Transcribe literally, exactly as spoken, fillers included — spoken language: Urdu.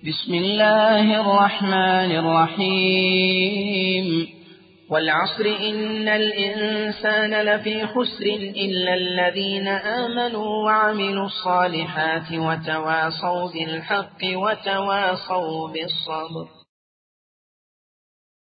بسم الله الرحمن الرحيم والعصر إن الإنسان لفي خسر إلا الذين آمنوا وعملوا الصالحات وتواصوا بالحق وتواصوا بالصبر.